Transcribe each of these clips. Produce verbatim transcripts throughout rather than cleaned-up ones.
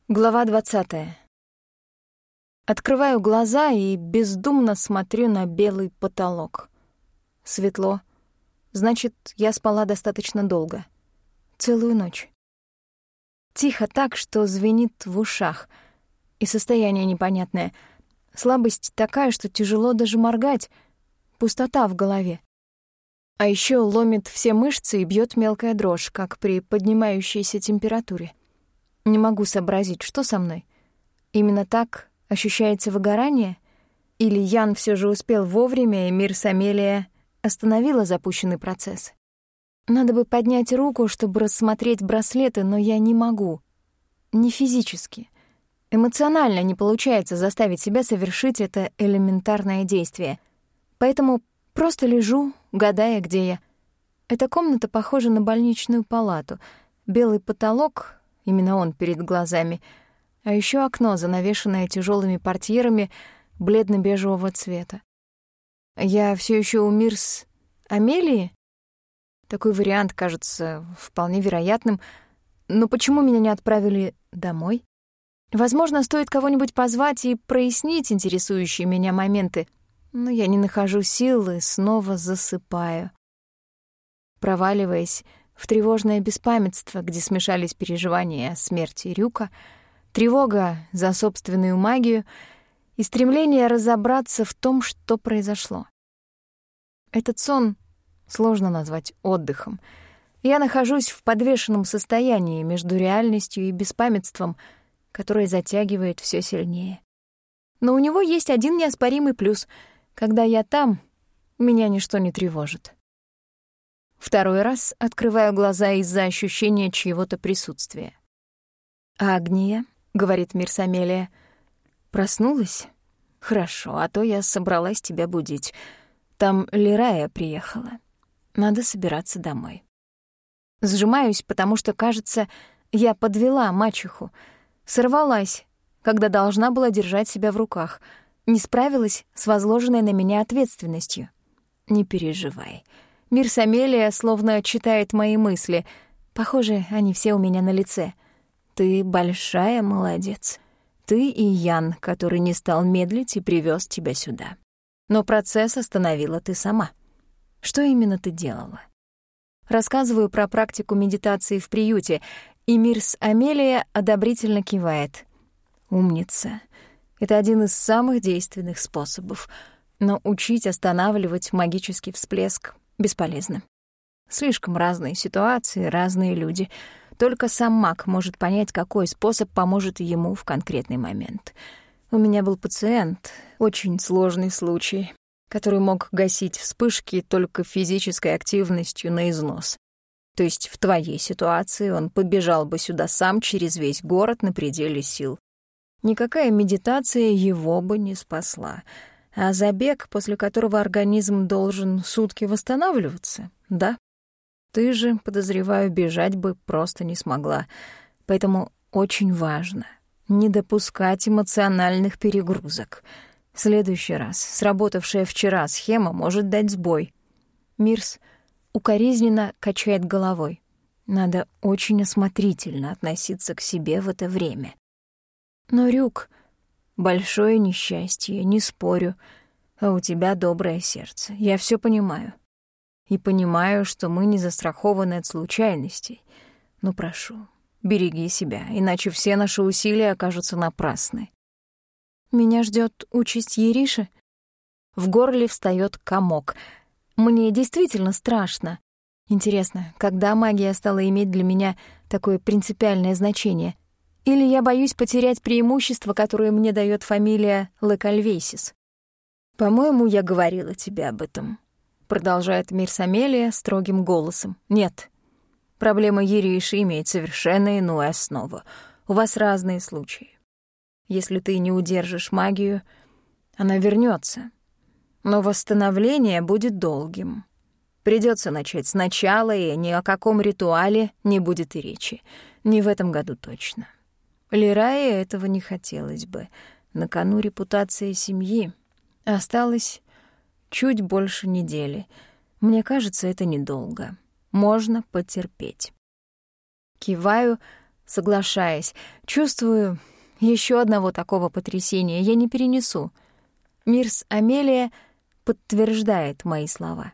Глава двадцатая. Открываю глаза и бездумно смотрю на белый потолок. Светло. Значит, я спала достаточно долго. Целую ночь. Тихо так, что звенит в ушах. И состояние непонятное. Слабость такая, что тяжело даже моргать. Пустота в голове. А еще ломит все мышцы и бьет мелкая дрожь, как при поднимающейся температуре. Не могу сообразить, что со мной. Именно так ощущается выгорание? Или Ян все же успел вовремя, и Мирс Амелия остановила запущенный процесс? Надо бы поднять руку, чтобы рассмотреть браслеты, но я не могу. Не физически. Эмоционально не получается заставить себя совершить это элементарное действие. Поэтому просто лежу, гадая, где я. Эта комната похожа на больничную палату. Белый потолок, именно он перед глазами, а еще окно, занавешенное тяжелыми портьерами бледно-бежевого цвета. Я все еще у Мирс Амелии? Такой вариант кажется вполне вероятным. Но почему меня не отправили домой? Возможно, стоит кого-нибудь позвать и прояснить интересующие меня моменты, но я не нахожу сил и снова засыпаю, проваливаясь в тревожное беспамятство, где смешались переживания о смерти Рюка, тревога за собственную магию и стремление разобраться в том, что произошло. Этот сон сложно назвать отдыхом. Я нахожусь в подвешенном состоянии между реальностью и беспамятством, которое затягивает все сильнее. Но у него есть один неоспоримый плюс. Когда я там, меня ничто не тревожит. Второй раз открываю глаза из-за ощущения чьего-то присутствия. «Агния», — говорит Мирс Амелия, — «проснулась? Хорошо, а то я собралась тебя будить. Там Лирая приехала. Надо собираться домой». Сжимаюсь, потому что, кажется, я подвела мачеху, сорвалась, когда должна была держать себя в руках, не справилась с возложенной на меня ответственностью. «Не переживай». Мирс Амелия словно читает мои мысли. Похоже, они все у меня на лице. Ты большая молодец. Ты и Ян, который не стал медлить и привез тебя сюда. Но процесс остановила ты сама. Что именно ты делала? Рассказываю про практику медитации в приюте, и Мирс Амелия одобрительно кивает. Умница. Это один из самых действенных способов. Но учить останавливать магический всплеск бесполезно. Слишком разные ситуации, разные люди. Только сам маг может понять, какой способ поможет ему в конкретный момент. У меня был пациент, очень сложный случай, который мог гасить вспышки только физической активностью на износ. То есть в твоей ситуации он побежал бы сюда сам через весь город на пределе сил. Никакая медитация его бы не спасла. А забег, после которого организм должен сутки восстанавливаться, да? Ты же, подозреваю, бежать бы просто не смогла. Поэтому очень важно не допускать эмоциональных перегрузок. В следующий раз сработавшая вчера схема может дать сбой. Мирс укоризненно качает головой. Надо очень осмотрительно относиться к себе в это время. Но, Рюк, большое несчастье, не спорю. А у тебя доброе сердце, я все понимаю. И понимаю, что мы не застрахованы от случайностей. Но прошу, береги себя, иначе все наши усилия окажутся напрасны. Меня ждет участь Ериши. В горле встает комок. Мне действительно страшно. Интересно, когда магия стала иметь для меня такое принципиальное значение? Или я боюсь потерять преимущество, которое мне дает фамилия Лекальвейсис? «По-моему, я говорила тебе об этом», — продолжает Мирс Амелия строгим голосом. «Нет, проблема Ериши имеет совершенно иную основу. У вас разные случаи. Если ты не удержишь магию, она вернется. Но восстановление будет долгим. Придется начать сначала, и ни о каком ритуале не будет и речи. Не в этом году точно. Лирае этого не хотелось бы. На кону репутации семьи. Осталось чуть больше недели. Мне кажется, это недолго. Можно потерпеть». Киваю, соглашаясь. Чувствую, еще одного такого потрясения я не перенесу. Мирс Амелия подтверждает мои слова.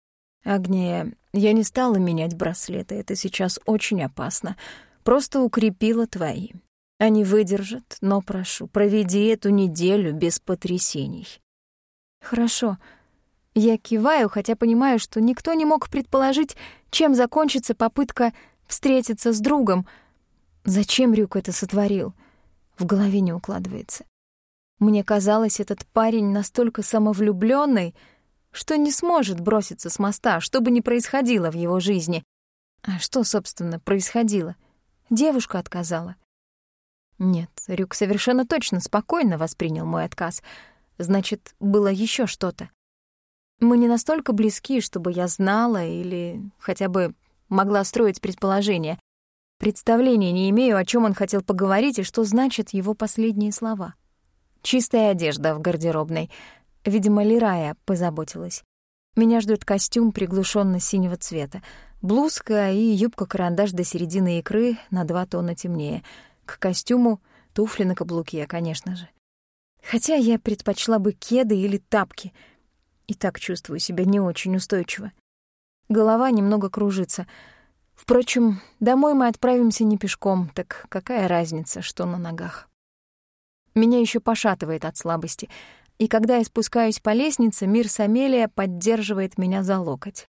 «Агния, я не стала менять браслеты, это сейчас очень опасно. Просто укрепила твои. Они выдержат, но прошу, проведи эту неделю без потрясений». «Хорошо». Я киваю, хотя понимаю, что никто не мог предположить, чем закончится попытка встретиться с другом. Зачем Рюк это сотворил? В голове не укладывается. Мне казалось, этот парень настолько самовлюблённый, что не сможет броситься с моста, что бы ни происходило в его жизни. А что, собственно, происходило? Девушка отказала. Нет, Рюк совершенно точно спокойно воспринял мой отказ. Значит, было ещё что-то. Мы не настолько близки, чтобы я знала или хотя бы могла строить предположения. Представления не имею, о чём он хотел поговорить и что значат его последние слова. Чистая одежда в гардеробной. Видимо, Лирая позаботилась. Меня ждёт костюм приглушённо-синего цвета, блузка и юбка-карандаш до середины икры на два тона темнее. К костюму туфли на каблуке, конечно же. Хотя я предпочла бы кеды или тапки. И так чувствую себя не очень устойчиво. Голова немного кружится. Впрочем, домой мы отправимся не пешком, так какая разница, что на ногах. Меня ещё пошатывает от слабости, и когда я спускаюсь по лестнице, Мирс Амелия поддерживает меня за локоть.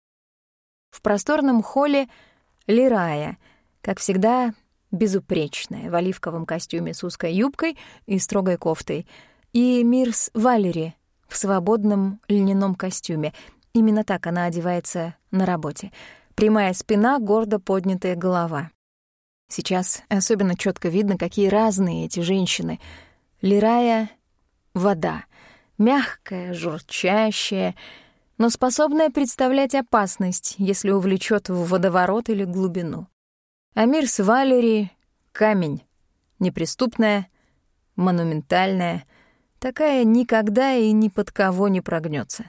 В просторном холле Лирая, как всегда, безупречная, в оливковом костюме с узкой юбкой и строгой кофтой, и Мирс Валери в свободном льняном костюме. Именно так она одевается на работе. Прямая спина, гордо поднятая голова. Сейчас особенно чётко видно, какие разные эти женщины. Лирая — вода, мягкая, журчащая, но способная представлять опасность, если увлечёт в водоворот или глубину. А Мирс Валери — камень, неприступная, монументальная, такая никогда и ни под кого не прогнётся.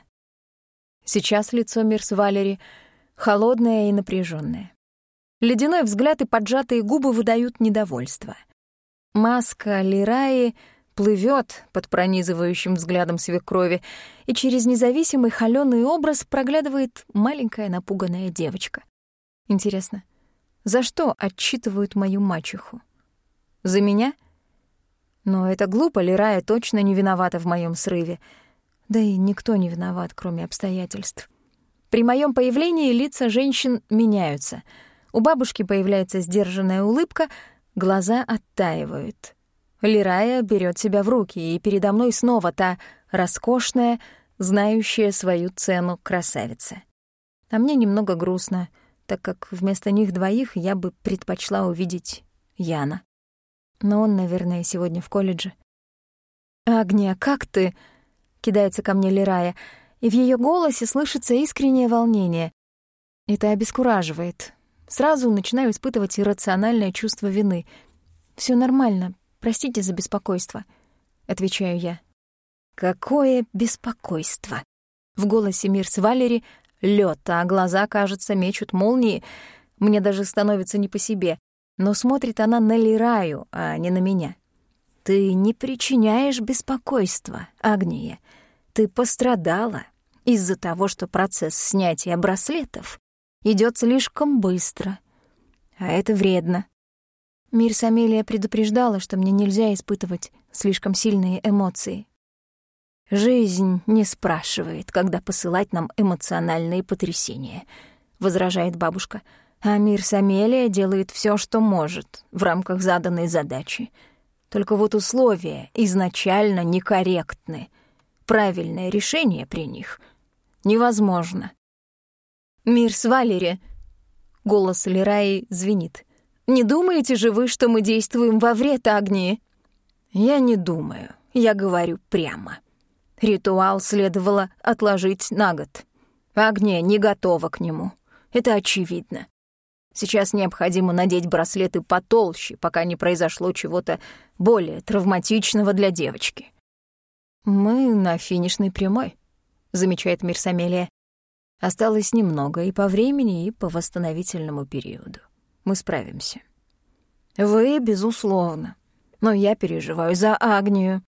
Сейчас лицо Мирс Валери холодное и напряжённое. Ледяной взгляд и поджатые губы выдают недовольство. Маска Лираи плывёт под пронизывающим взглядом свекрови, и через независимый холёный образ проглядывает маленькая напуганная девочка. Интересно, за что отчитывают мою мачеху? За меня? Но это глупо, Лирая точно не виновата в моём срыве. Да и никто не виноват, кроме обстоятельств. При моём появлении лица женщин меняются. У бабушки появляется сдержанная улыбка, глаза оттаивают. Лирая берёт себя в руки, и передо мной снова та роскошная, знающая свою цену красавица. А мне немного грустно, так как вместо них двоих я бы предпочла увидеть Яна. Но он, наверное, сегодня в колледже. «Агния, как ты?» — кидается ко мне Лирая, и в её голосе слышится искреннее волнение. Это обескураживает. Сразу начинаю испытывать иррациональное чувство вины. «Всё нормально, простите за беспокойство», — отвечаю я. «Какое беспокойство?» В голосе Мирс Валери лёд, а глаза, кажется, мечут молнии. Мне даже становится не по себе. Но смотрит она на Лираю, а не на меня. «Ты не причиняешь беспокойства, Агния. Ты пострадала из-за того, что процесс снятия браслетов идёт слишком быстро. А это вредно». Мирс Амелия предупреждала, что мне нельзя испытывать слишком сильные эмоции. «Жизнь не спрашивает, когда посылать нам эмоциональные потрясения», — возражает бабушка. «А Мирс Амелия делает всё, что может в рамках заданной задачи. Только вот условия изначально некорректны. Правильное решение при них невозможно». «Мирс Валери», — голос Лираи звенит, — «не думаете же вы, что мы действуем во вред Агнии?» «Я не думаю, я говорю прямо. Ритуал следовало отложить на год. Агния не готова к нему, это очевидно. Сейчас необходимо надеть браслеты потолще, пока не произошло чего-то более травматичного для девочки». «Мы на финишной прямой», — замечает Мирс Амелия. «Осталось немного и по времени, и по восстановительному периоду. Мы справимся». Вы, безусловно. Но я переживаю за Агнию.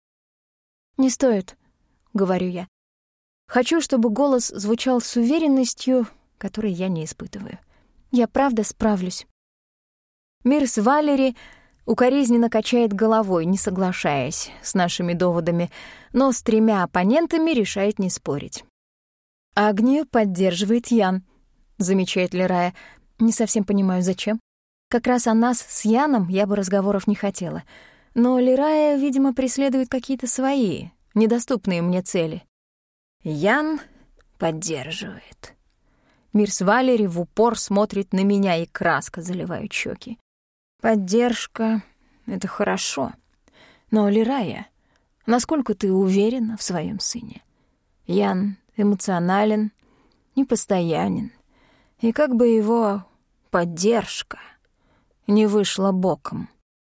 Не стоит, — говорю я. Хочу, чтобы голос звучал с уверенностью, которой я не испытываю. Я правда справлюсь. Мирс Валери укоризненно качает головой, не соглашаясь с нашими доводами, но с тремя оппонентами решает не спорить. Агнию поддерживает Ян, замечает Лерая. Не совсем понимаю, зачем. Как раз о нас с Яном я бы разговоров не хотела. Но Лерая, видимо, преследует какие-то свои, недоступные мне цели. Ян поддерживает. Мирс Валери в упор смотрит на меня, и краска заливает щеки. Поддержка — это хорошо. Но, Лерая, насколько ты уверена в своем сыне? Ян эмоционален, непостоянен. И как бы его поддержка не вышла боком.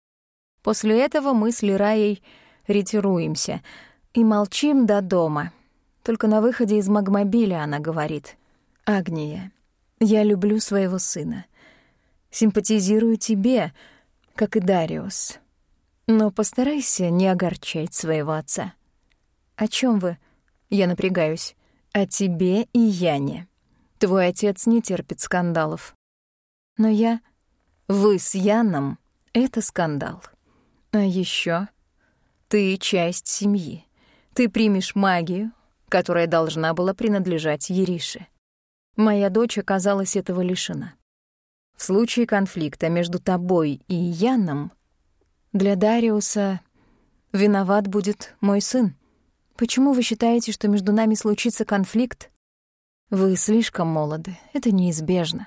После этого мы с Лераей ретируемся и молчим до дома. Только на выходе из магмобиля она говорит: «Агния, я люблю своего сына. Симпатизирую тебе, как и Дариус. Но постарайся не огорчать своего отца». «О чем вы?» Я напрягаюсь. «О тебе и Яне. Твой отец не терпит скандалов». «Но я...» «Вы с Яном — это скандал. А еще ты часть семьи. Ты примешь магию, которая должна была принадлежать Ерише. Моя дочь оказалась этого лишена. В случае конфликта между тобой и Яном для Дариуса виноват будет мой сын. Почему вы считаете, что между нами случится конфликт? Вы слишком молоды, это неизбежно.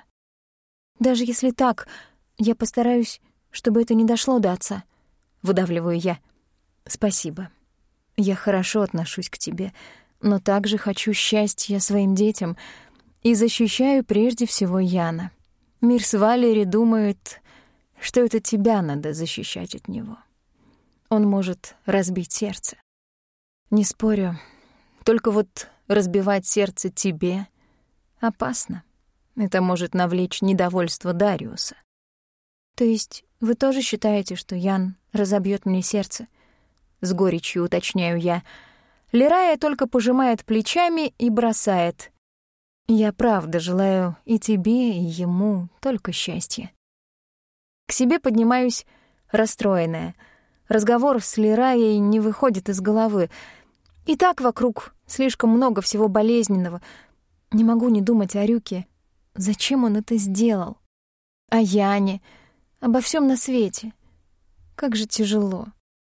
Даже если так, я постараюсь, чтобы это не дошло до отца. Выдавливаю я. Спасибо. Я хорошо отношусь к тебе, но также хочу счастья своим детям и защищаю прежде всего Яна. Мирс Валери думает, что это тебя надо защищать от него. Он может разбить сердце. Не спорю, только вот разбивать сердце тебе опасно. Это может навлечь недовольство Дариуса. То есть вы тоже считаете, что Ян разобьет мне сердце? С горечью уточняю я. Лерая только пожимает плечами и бросает: я правда желаю и тебе, и ему только счастья. К себе поднимаюсь расстроенная. Разговор с Лераей не выходит из головы. И так вокруг слишком много всего болезненного. Не могу не думать о Рюке. Зачем он это сделал? О Яне, обо всем на свете. Как же тяжело.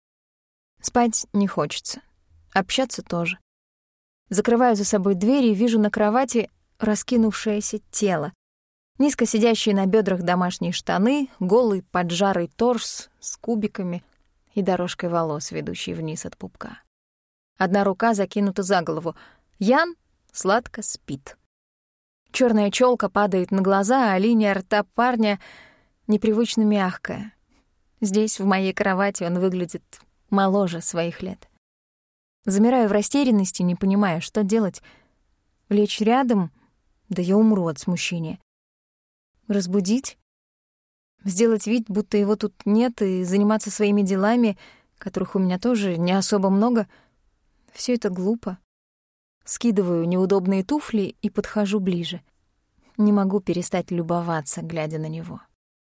Спать не хочется. Общаться тоже. Закрываю за собой дверь и вижу на кровати раскинувшееся тело. Низко сидящие на бедрах домашние штаны, голый поджарый торс с кубиками и дорожкой волос, ведущей вниз от пупка. Одна рука закинута за голову. Ян сладко спит. Черная челка падает на глаза, а линия рта парня непривычно мягкая. Здесь, в моей кровати, он выглядит моложе своих лет. Замираю в растерянности, не понимая, что делать. Лечь рядом? Да я умру от смущения. Разбудить? Сделать вид, будто его тут нет, и заниматься своими делами, которых у меня тоже не особо много. Все это глупо. Скидываю неудобные туфли и подхожу ближе. Не могу перестать любоваться, глядя на него.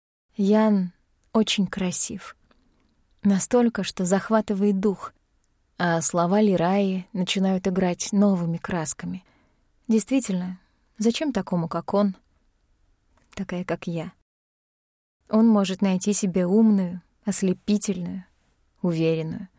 Ян очень красив. Настолько, что захватывает дух. А слова Лераи начинают играть новыми красками. Действительно, зачем такому, как он, такая, как я? Он может найти себе умную, ослепительную, уверенную.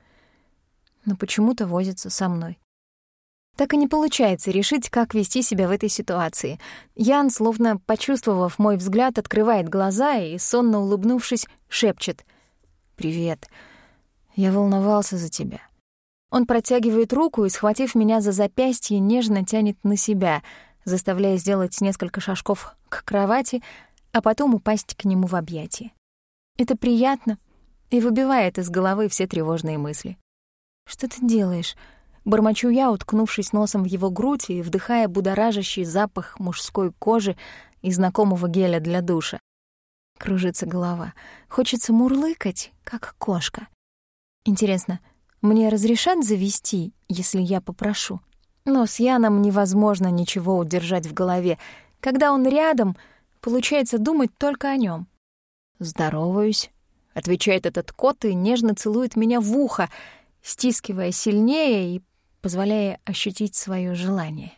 Но почему-то возится со мной. Так и не получается решить, как вести себя в этой ситуации. Ян, словно почувствовав мой взгляд, открывает глаза и, сонно улыбнувшись, шепчет: «Привет. Я волновался за тебя». Он протягивает руку и, схватив меня за запястье, нежно тянет на себя, заставляя сделать несколько шажков к кровати, а потом упасть к нему в объятия. Это приятно и выбивает из головы все тревожные мысли. «Что ты делаешь?» — бормочу я, уткнувшись носом в его грудь и вдыхая будоражащий запах мужской кожи и знакомого геля для душа. Кружится голова. Хочется мурлыкать, как кошка. Интересно, мне разрешат завести, если я попрошу? Но с Яном невозможно ничего удержать в голове. Когда он рядом, получается думать только о нем. «Здороваюсь», — отвечает этот кот и нежно целует меня в ухо, стискивая сильнее и позволяя ощутить свое желание.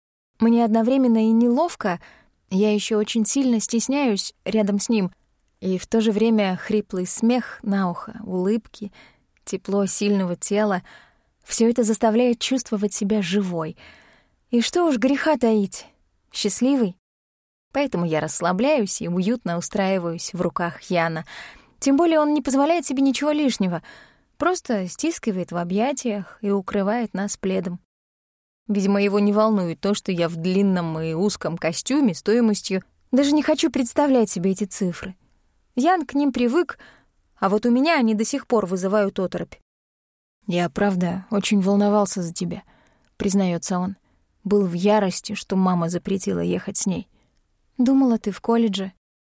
Мне одновременно и неловко, я еще очень сильно стесняюсь рядом с ним, и в то же время хриплый смех на ухо, улыбки, тепло сильного тела — все это заставляет чувствовать себя живой. И что уж греха таить, счастливой. Поэтому я расслабляюсь и уютно устраиваюсь в руках Яна. Тем более он не позволяет себе ничего лишнего, просто стискивает в объятиях и укрывает нас пледом. Видимо, его не волнует то, что я в длинном и узком костюме стоимостью. Даже не хочу представлять себе эти цифры. Ян к ним привык, а вот у меня они до сих пор вызывают оторопь. «Я, правда, очень волновался за тебя», — признается он. Был в ярости, что мама запретила ехать с ней. «Думала, ты в колледже».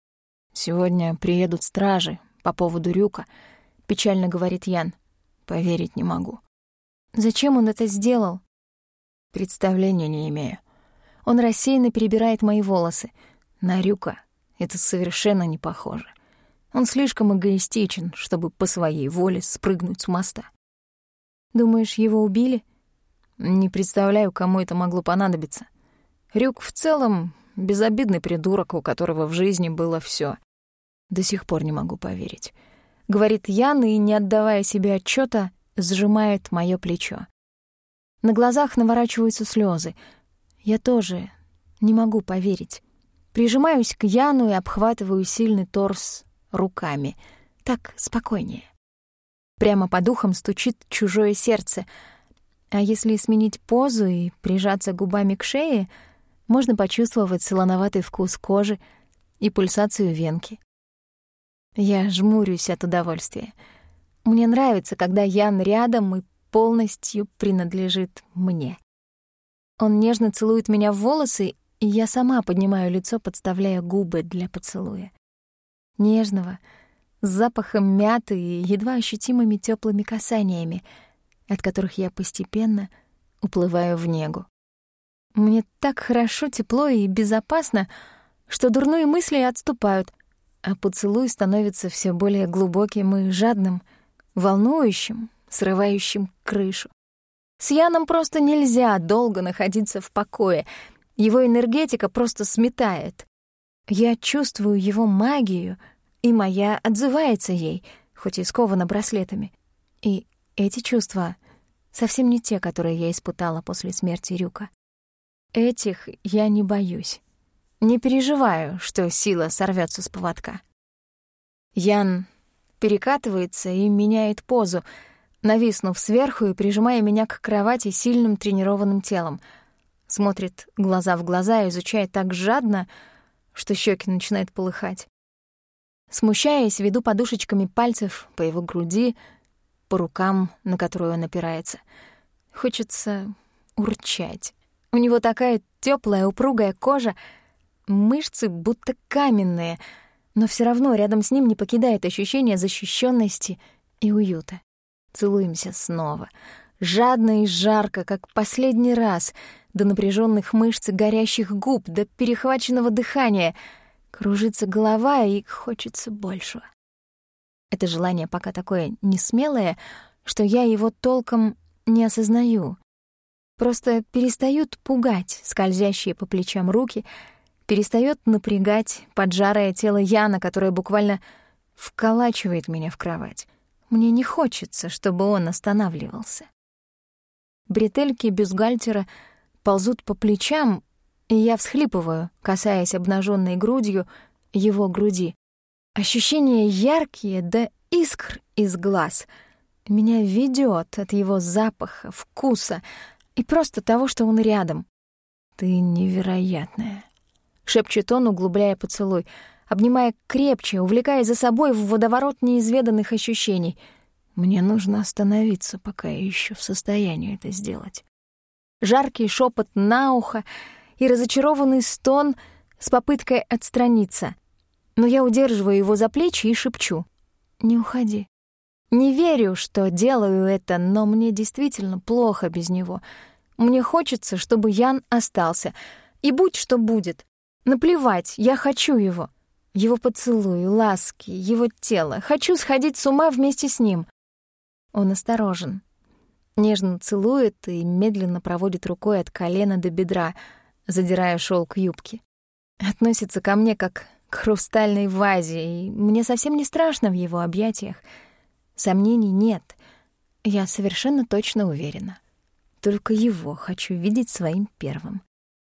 «Сегодня приедут стражи по поводу Рюка», — печально говорит Ян. «Поверить не могу». «Зачем он это сделал?» «Представления не имею». Он рассеянно перебирает мои волосы. На Рюка это совершенно не похоже. Он слишком эгоистичен, чтобы по своей воле спрыгнуть с моста. «Думаешь, его убили?» «Не представляю, кому это могло понадобиться. Рюк в целом безобидный придурок, у которого в жизни было всё. До сих пор не могу поверить», — говорит Ян и, не отдавая себе отчёта, сжимает моё плечо. На глазах наворачиваются слёзы. Я тоже не могу поверить. Прижимаюсь к Яну и обхватываю сильный торс руками. Так спокойнее. Прямо по духам стучит чужое сердце. А если сменить позу и прижаться губами к шее, можно почувствовать солоноватый вкус кожи и пульсацию венки. Я жмурюсь от удовольствия. Мне нравится, когда Ян рядом и полностью принадлежит мне. Он нежно целует меня в волосы, и я сама поднимаю лицо, подставляя губы для поцелуя. Нежного, с запахом мяты и едва ощутимыми тёплыми касаниями, от которых я постепенно уплываю в негу. Мне так хорошо, тепло и безопасно, что дурные мысли отступают, а поцелуй становится всё более глубоким и жадным, волнующим, срывающим крышу. С Яном просто нельзя долго находиться в покое, его энергетика просто сметает. Я чувствую его магию, и моя отзывается ей, хоть и скована браслетами. И эти чувства совсем не те, которые я испытала после смерти Рюка. Этих я не боюсь. Не переживаю, что сила сорвётся с поводка. Ян перекатывается и меняет позу, нависнув сверху и прижимая меня к кровати сильным тренированным телом. Смотрит глаза в глаза, изучает так жадно, что щеки начинают полыхать. Смущаясь, веду подушечками пальцев по его груди, по рукам, на которую он опирается. Хочется урчать. У него такая тёплая, упругая кожа, мышцы будто каменные, но всё равно рядом с ним не покидает ощущение защищённости и уюта. Целуемся снова, жадно и жарко, как последний раз, до напряжённых мышц и горящих губ, до перехваченного дыхания. Кружится голова, и хочется большего. Это желание пока такое несмелое, что я его толком не осознаю. Просто перестают пугать скользящие по плечам руки, перестаёт напрягать поджарое тело Яна, которое буквально вколачивает меня в кровать. Мне не хочется, чтобы он останавливался. Бретельки бюстгальтера ползут по плечам, и я всхлипываю, касаясь обнажённой грудью его груди. Ощущения яркие, да искр из глаз. Меня ведёт от его запаха, вкуса и просто того, что он рядом. «Ты невероятная», — шепчет он, углубляя поцелуй, обнимая крепче, увлекая за собой в водоворот неизведанных ощущений. «Мне нужно остановиться, пока я ещё в состоянии это сделать». Жаркий шёпот на ухо и разочарованный стон с попыткой отстраниться. Но я удерживаю его за плечи и шепчу: «Не уходи». Не верю, что делаю это, но мне действительно плохо без него. Мне хочется, чтобы Ян остался. И будь что будет. Наплевать, я хочу его. Его поцелуи, ласки, его тело. Хочу сходить с ума вместе с ним. Он осторожен. Нежно целует и медленно проводит рукой от колена до бедра, задирая шелк юбки. Относится ко мне как к хрустальной вазе, и мне совсем не страшно в его объятиях. Сомнений нет. Я совершенно точно уверена. Только его хочу видеть своим первым.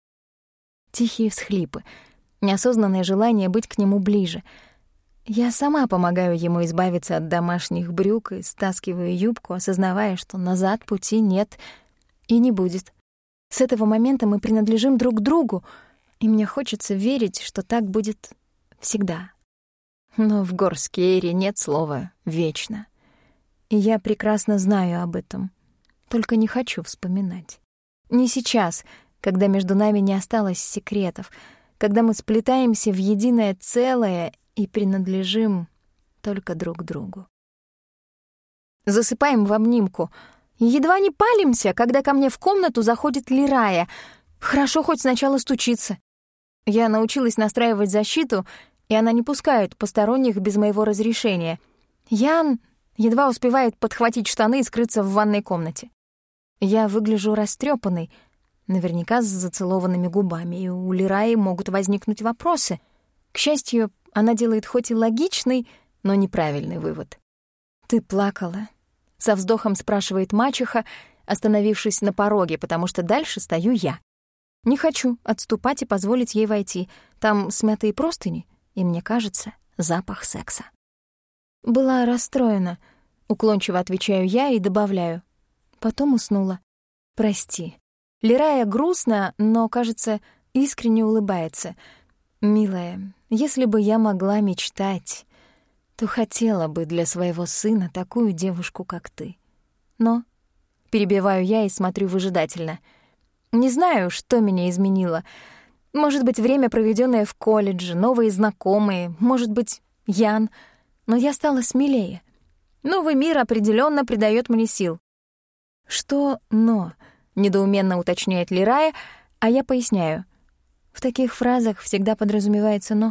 Тихие всхлипы, неосознанное желание быть к нему ближе. Я сама помогаю ему избавиться от домашних брюк и стаскиваю юбку, осознавая, что назад пути нет и не будет. С этого момента мы принадлежим друг другу, и мне хочется верить, что так будет всегда. Но в Горскейре нет слова «вечно». И я прекрасно знаю об этом, только не хочу вспоминать. Не сейчас, когда между нами не осталось секретов, когда мы сплетаемся в единое целое и принадлежим только друг другу. Засыпаем в обнимку. Едва не палимся, когда ко мне в комнату заходит Лирая. Хорошо хоть сначала стучится. Я научилась настраивать защиту, и она не пускает посторонних без моего разрешения. Ян едва успевает подхватить штаны и скрыться в ванной комнате. Я выгляжу растрёпанной, наверняка с зацелованными губами, и у Лираи могут возникнуть вопросы. К счастью, она делает хоть и логичный, но неправильный вывод. «Ты плакала?» — со вздохом спрашивает мачеха, остановившись на пороге, потому что дальше стою я. Не хочу отступать и позволить ей войти. Там смятые простыни, и, мне кажется, запах секса. «Была расстроена», — уклончиво отвечаю я и добавляю. Потом уснула. «Прости». Лирая грустно, но, кажется, искренне улыбается. «Милая, если бы я могла мечтать, то хотела бы для своего сына такую девушку, как ты. Но...» Перебиваю я и смотрю выжидательно. «Не знаю, что меня изменило. Может быть, время, проведенное в колледже, новые знакомые, может быть, Ян. Но я стала смелее. Новый мир определенно придает мне сил». «Что «но»?» — недоуменно уточняет Лирая, а я поясняю. В таких фразах всегда подразумевается «но».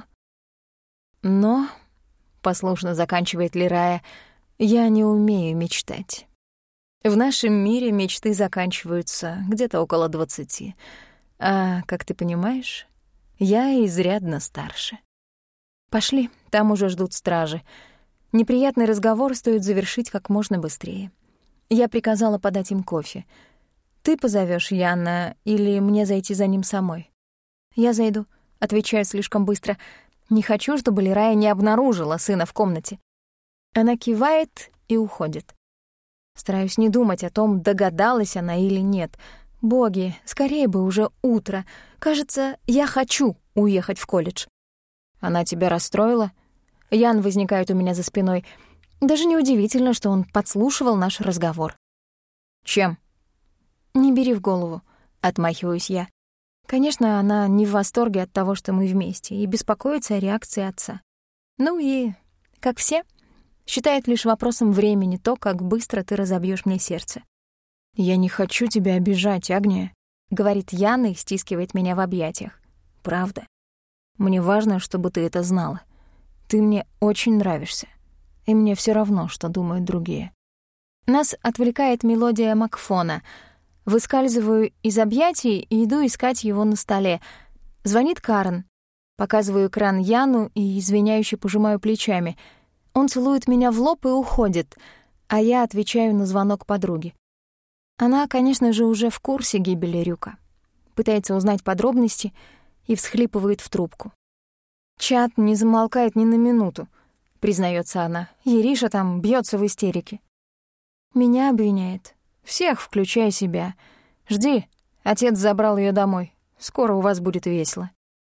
«Но», — послушно заканчивает Лирая, — «я не умею мечтать. В нашем мире мечты заканчиваются где-то около двадцати. А, как ты понимаешь, я изрядно старше. Пошли, там уже ждут стражи. Неприятный разговор стоит завершить как можно быстрее. Я приказала подать им кофе. Ты позовешь Яна или мне зайти за ним самой?» «Я зайду», — отвечаю слишком быстро. Не хочу, чтобы Лирая не обнаружила сына в комнате. Она кивает и уходит. Стараюсь не думать о том, догадалась она или нет. Боги, скорее бы уже утро. Кажется, я хочу уехать в колледж. «Она тебя расстроила?» Ян возникает у меня за спиной. Даже неудивительно, что он подслушивал наш разговор. «Чем?» «Не бери в голову», — отмахиваюсь я. Конечно, она не в восторге от того, что мы вместе, и беспокоится о реакции отца. Ну и, как все, считает лишь вопросом времени то, как быстро ты разобьёшь мне сердце. «Я не хочу тебя обижать, Агния», — говорит Ян и стискивает меня в объятиях. «Правда. Мне важно, чтобы ты это знала. Ты мне очень нравишься, и мне всё равно, что думают другие». Нас отвлекает мелодия Макфона. Выскальзываю из объятий и иду искать его на столе. Звонит Карен. Показываю экран Яну и извиняюще пожимаю плечами. Он целует меня в лоб и уходит, а я отвечаю на звонок подруги. Она, конечно же, уже в курсе гибели Рюка. Пытается узнать подробности и всхлипывает в трубку. «Чат не замолкает ни на минуту», — признается она. «Ериша там бьется в истерике». Меня обвиняет. Всех, включая себя. «Жди, отец забрал ее домой. Скоро у вас будет весело».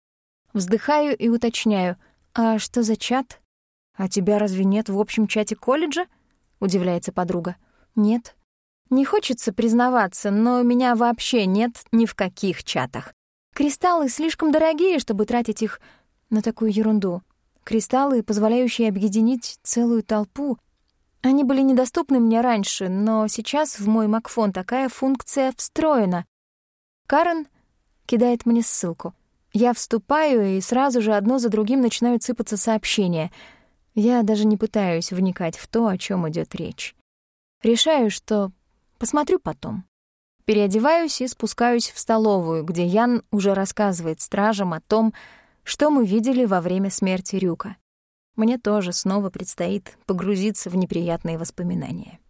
Вздыхаю и уточняю. «А что за чат?» «А тебя разве нет в общем чате колледжа?» — удивляется подруга. «Нет». Не хочется признаваться, но меня вообще нет ни в каких чатах. Кристаллы слишком дорогие, чтобы тратить их на такую ерунду. Кристаллы, позволяющие объединить целую толпу. Они были недоступны мне раньше, но сейчас в мой Макфон такая функция встроена. Карен кидает мне ссылку. Я вступаю, и сразу же одно за другим начинают сыпаться сообщения. Я даже не пытаюсь вникать в то, о чем идет речь. Решаю, что посмотрю потом. Переодеваюсь и спускаюсь в столовую, где Ян уже рассказывает стражам о том, что мы видели во время смерти Рюка. Мне тоже снова предстоит погрузиться в неприятные воспоминания.